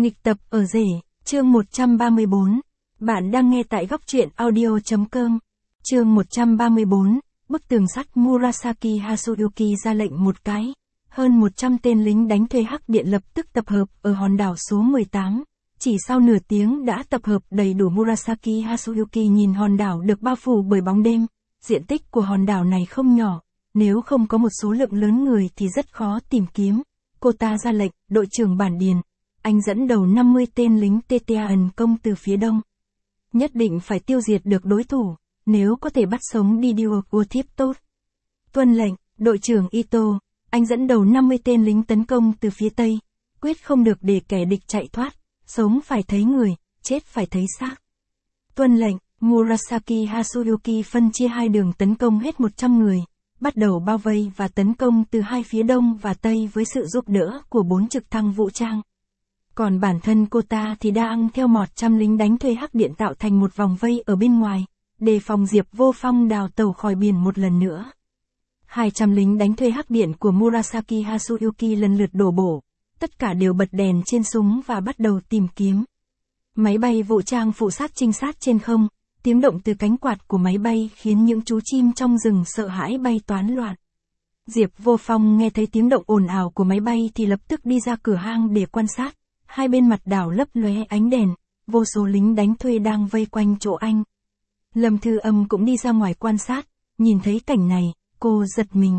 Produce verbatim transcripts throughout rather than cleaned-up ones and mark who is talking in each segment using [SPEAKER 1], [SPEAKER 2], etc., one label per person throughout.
[SPEAKER 1] Nghịch tập ở rể, chương một trăm ba mươi bốn. Bạn đang nghe tại góc truyện audio.com. Chương một trăm ba mươi bốn, bức tường sắt Murasaki Hatsuyuki ra lệnh một cái. Hơn một trăm tên lính đánh thuê Hắc Điện lập tức tập hợp ở hòn đảo số mười tám. Chỉ sau nửa tiếng đã tập hợp đầy đủ. Murasaki Hatsuyuki nhìn hòn đảo được bao phủ bởi bóng đêm. Diện tích của hòn đảo này không nhỏ, nếu không có một số lượng lớn người thì rất khó tìm kiếm. Cô ta ra lệnh, đội trưởng bản điền. Anh dẫn đầu năm mươi tên lính tê tê a ẩn công từ phía đông. Nhất định phải tiêu diệt được đối thủ, nếu có thể bắt sống đi điều của thiếp tốt. Tuân lệnh, đội trưởng Ito, anh dẫn đầu năm mươi tên lính tấn công từ phía tây. Quyết không được để kẻ địch chạy thoát, sống phải thấy người, chết phải thấy xác. Tuân lệnh, Murasaki Hatsuyuki phân chia hai đường tấn công hết một trăm người. Bắt đầu bao vây và tấn công từ hai phía đông và tây với sự giúp đỡ của bốn trực thăng vũ trang. Còn bản thân cô ta thì đang theo một trăm lính đánh thuê Hắc Điện tạo thành một vòng vây ở bên ngoài, đề phòng Diệp Vô Phong đào tàu khỏi biển một lần nữa. hai trăm lính đánh thuê Hắc Điện của Murasaki Hatsuyuki lần lượt đổ bộ, tất cả đều bật đèn trên súng và bắt đầu tìm kiếm. Máy bay vũ trang phụ sát trinh sát trên không, tiếng động từ cánh quạt của máy bay khiến những chú chim trong rừng sợ hãi bay toán loạn. Diệp Vô Phong nghe thấy tiếng động ồn ào của máy bay thì lập tức đi ra cửa hang để quan sát. Hai bên mặt đảo lấp lóe ánh đèn, vô số lính đánh thuê đang vây quanh chỗ anh. Lâm Thư Âm cũng đi ra ngoài quan sát, nhìn thấy cảnh này, cô giật mình.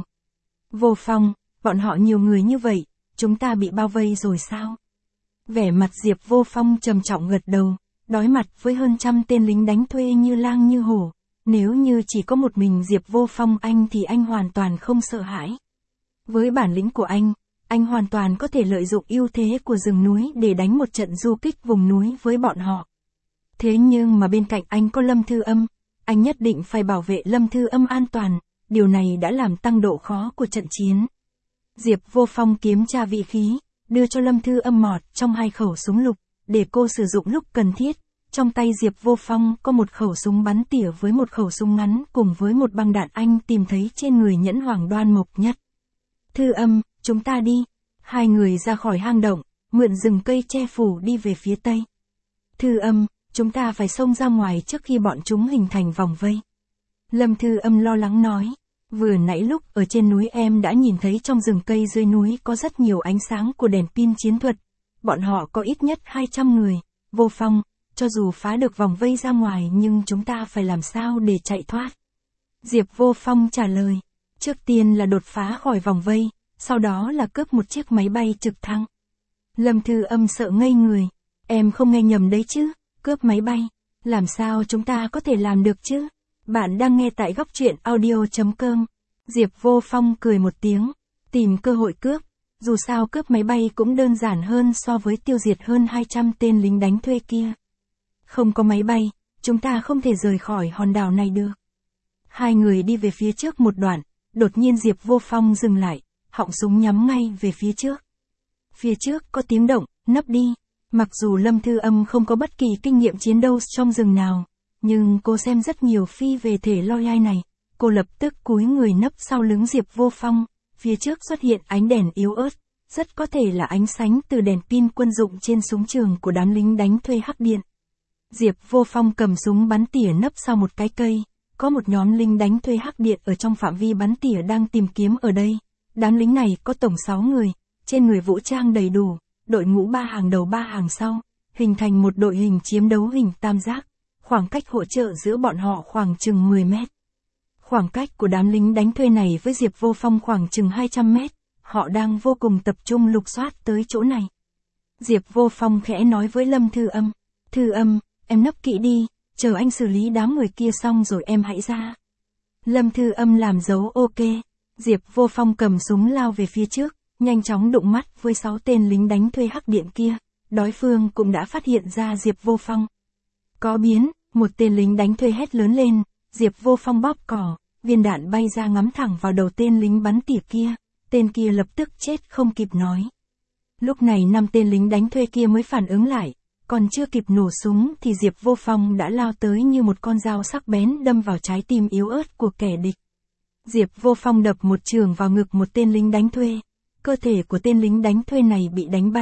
[SPEAKER 1] Vô Phong, bọn họ nhiều người như vậy, chúng ta bị bao vây rồi sao? Vẻ mặt Diệp Vô Phong trầm trọng gật đầu, đối mặt với hơn trăm tên lính đánh thuê như lang như hổ. Nếu như chỉ có một mình Diệp Vô Phong anh thì anh hoàn toàn không sợ hãi. Với bản lĩnh của anh, anh hoàn toàn có thể lợi dụng ưu thế của rừng núi để đánh một trận du kích vùng núi với bọn họ. Thế nhưng mà bên cạnh anh có Lâm Thư Âm, anh nhất định phải bảo vệ Lâm Thư Âm an toàn, điều này đã làm tăng độ khó của trận chiến. Diệp Vô Phong kiểm tra vị khí, đưa cho Lâm Thư Âm mọt trong hai khẩu súng lục, để cô sử dụng lúc cần thiết. Trong tay Diệp Vô Phong có một khẩu súng bắn tỉa với một khẩu súng ngắn cùng với một băng đạn anh tìm thấy trên người Nhẫn Hoàng Đoan Mộc Nhất. Thư Âm, chúng ta đi. Hai người ra khỏi hang động, mượn rừng cây che phủ đi về phía tây. Thư Âm, chúng ta phải xông ra ngoài trước khi bọn chúng hình thành vòng vây. Lâm Thư Âm lo lắng nói, vừa nãy lúc ở trên núi em đã nhìn thấy trong rừng cây dưới núi có rất nhiều ánh sáng của đèn pin chiến thuật. Bọn họ có ít nhất hai trăm người. Vô Phong, cho dù phá được vòng vây ra ngoài nhưng chúng ta phải làm sao để chạy thoát? Diệp Vô Phong trả lời, trước tiên là đột phá khỏi vòng vây, sau đó là cướp một chiếc máy bay trực thăng. Lâm Thư Âm sợ ngây người, em không nghe nhầm đấy chứ, cướp máy bay, làm sao chúng ta có thể làm được chứ? Bạn đang nghe tại góc truyện audio.com. Diệp Vô Phong cười một tiếng, tìm cơ hội cướp, dù sao cướp máy bay cũng đơn giản hơn so với tiêu diệt hơn hai trăm tên lính đánh thuê kia. Không có máy bay, chúng ta không thể rời khỏi hòn đảo này được. Hai người đi về phía trước một đoạn, đột nhiên Diệp Vô Phong dừng lại, họng súng nhắm ngay về phía trước. Phía trước có tiếng động, nấp đi. Mặc dù Lâm Thư Âm không có bất kỳ kinh nghiệm chiến đấu trong rừng nào, nhưng cô xem rất nhiều phi về thể loi này. Cô lập tức cúi người nấp sau lưng Diệp Vô Phong. Phía trước xuất hiện ánh đèn yếu ớt, rất có thể là ánh sáng từ đèn pin quân dụng trên súng trường của đám lính đánh thuê Hắc Điện. Diệp Vô Phong cầm súng bắn tỉa nấp sau một cái cây. Có một nhóm lính đánh thuê Hắc Điện ở trong phạm vi bắn tỉa đang tìm kiếm ở đây. Đám lính này có tổng sáu người, trên người vũ trang đầy đủ, đội ngũ ba hàng đầu ba hàng sau, hình thành một đội hình chiến đấu hình tam giác, khoảng cách hỗ trợ giữa bọn họ khoảng chừng mười mét. Khoảng cách của đám lính đánh thuê này với Diệp Vô Phong khoảng chừng hai trăm mét, họ đang vô cùng tập trung lục soát tới chỗ này. Diệp Vô Phong khẽ nói với Lâm Thư Âm, Thư Âm, em nấp kỹ đi, chờ anh xử lý đám người kia xong rồi em hãy ra. Lâm Thư Âm làm dấu ok. Diệp Vô Phong cầm súng lao về phía trước, nhanh chóng đụng mắt với sáu tên lính đánh thuê Hắc Điện kia, đối phương cũng đã phát hiện ra Diệp Vô Phong. Có biến, một tên lính đánh thuê hét lớn lên, Diệp Vô Phong bóp cò, viên đạn bay ra ngắm thẳng vào đầu tên lính bắn tỉa kia, tên kia lập tức chết không kịp nói. Lúc này năm tên lính đánh thuê kia mới phản ứng lại, còn chưa kịp nổ súng thì Diệp Vô Phong đã lao tới như một con dao sắc bén đâm vào trái tim yếu ớt của kẻ địch. Diệp Vô Phong đập một chưởng vào ngực một tên lính đánh thuê. Cơ thể của tên lính đánh thuê này bị đánh bay,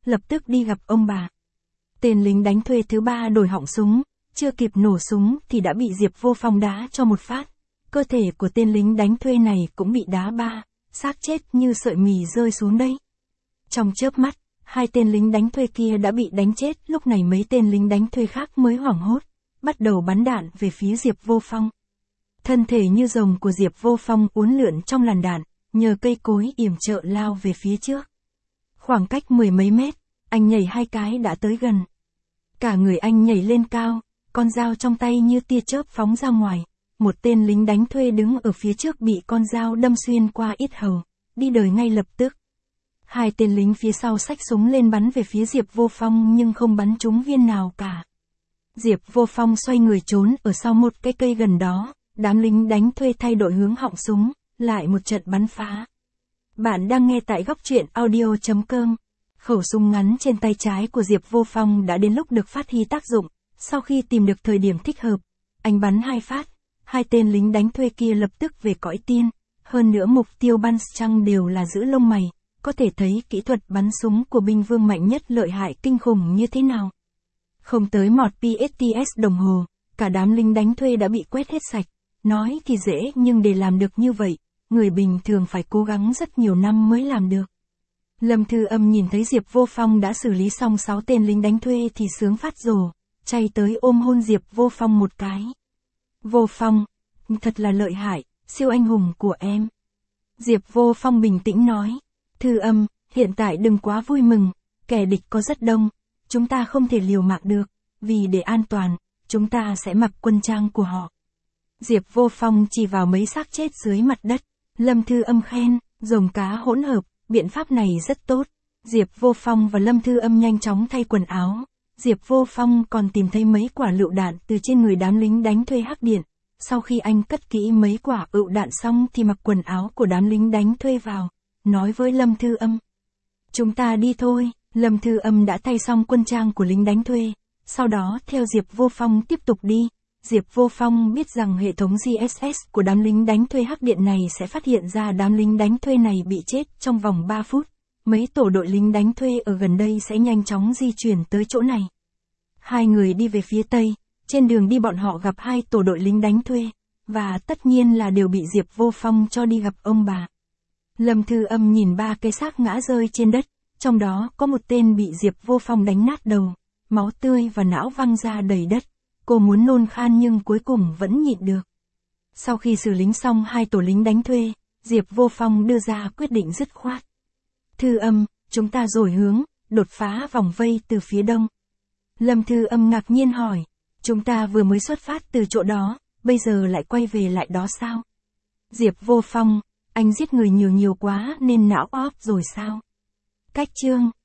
[SPEAKER 1] lập tức đi gặp ông bà. Tên lính đánh thuê thứ ba đổi họng súng, chưa kịp nổ súng thì đã bị Diệp Vô Phong đá cho một phát. Cơ thể của tên lính đánh thuê này cũng bị đá ba, xác chết như sợi mì rơi xuống đây. Trong chớp mắt, hai tên lính đánh thuê kia đã bị đánh chết, lúc này mấy tên lính đánh thuê khác mới hoảng hốt, bắt đầu bắn đạn về phía Diệp Vô Phong. Thân thể như rồng của Diệp Vô Phong uốn lượn trong làn đạn, nhờ cây cối yểm trợ lao về phía trước. Khoảng cách mười mấy mét, anh nhảy hai cái đã tới gần. Cả người anh nhảy lên cao, con dao trong tay như tia chớp phóng ra ngoài. Một tên lính đánh thuê đứng ở phía trước bị con dao đâm xuyên qua yết hầu, đi đời ngay lập tức. Hai tên lính phía sau xách súng lên bắn về phía Diệp Vô Phong nhưng không bắn trúng viên nào cả. Diệp Vô Phong xoay người trốn ở sau một cái cây gần đó, đám lính đánh thuê thay đổi hướng họng súng, lại một trận bắn phá. Bạn đang nghe tại góc truyện audio chấm com. Khẩu súng ngắn trên tay trái của Diệp Vô Phong đã đến lúc được phát huy tác dụng, sau khi tìm được thời điểm thích hợp, anh bắn hai phát, hai tên lính đánh thuê kia lập tức về cõi tiên, hơn nữa mục tiêu bắn chăng đều là giữ lông mày, có thể thấy kỹ thuật bắn súng của binh vương mạnh nhất lợi hại kinh khủng như thế nào. Không tới một pê ét tê ét đồng hồ, cả đám lính đánh thuê đã bị quét hết sạch, nói thì dễ nhưng để làm được như vậy, người bình thường phải cố gắng rất nhiều năm mới làm được. Lâm Thư Âm nhìn thấy Diệp Vô Phong đã xử lý xong sáu tên lính đánh thuê thì sướng phát rồ, chạy tới ôm hôn Diệp Vô Phong một cái. Vô Phong, thật là lợi hại, siêu anh hùng của em. Diệp Vô Phong bình tĩnh nói, Thư Âm, hiện tại đừng quá vui mừng, kẻ địch có rất đông, chúng ta không thể liều mạng được, vì để an toàn, chúng ta sẽ mặc quân trang của họ. Diệp Vô Phong chỉ vào mấy xác chết dưới mặt đất, Lâm Thư Âm khen, rồng cá hỗn hợp, biện pháp này rất tốt. Diệp Vô Phong và Lâm Thư Âm nhanh chóng thay quần áo. Diệp Vô Phong còn tìm thấy mấy quả lựu đạn từ trên người đám lính đánh thuê Hắc Điện. Sau khi anh cất kỹ mấy quả lựu đạn xong thì mặc quần áo của đám lính đánh thuê vào, nói với Lâm Thư Âm. Chúng ta đi thôi. Lâm Thư Âm đã thay xong quân trang của lính đánh thuê, sau đó theo Diệp Vô Phong tiếp tục đi. Diệp Vô Phong biết rằng hệ thống giê ét ét của đám lính đánh thuê Hắc Điện này sẽ phát hiện ra đám lính đánh thuê này bị chết trong vòng ba phút. Mấy tổ đội lính đánh thuê ở gần đây sẽ nhanh chóng di chuyển tới chỗ này. Hai người đi về phía tây, trên đường đi bọn họ gặp hai tổ đội lính đánh thuê, và tất nhiên là đều bị Diệp Vô Phong cho đi gặp ông bà. Lâm Thư Âm nhìn ba cái xác ngã rơi trên đất, trong đó có một tên bị Diệp Vô Phong đánh nát đầu, máu tươi và não văng ra đầy đất. Cô muốn nôn khan nhưng cuối cùng vẫn nhịn được. Sau khi xử lý xong hai tổ lính đánh thuê, Diệp Vô Phong đưa ra quyết định dứt khoát. Thư Âm, chúng ta đổi hướng, đột phá vòng vây từ phía đông. Lâm Thư Âm ngạc nhiên hỏi, chúng ta vừa mới xuất phát từ chỗ đó, bây giờ lại quay về lại đó sao? Diệp Vô Phong, anh giết người nhiều nhiều quá nên não óp rồi sao? Cách chương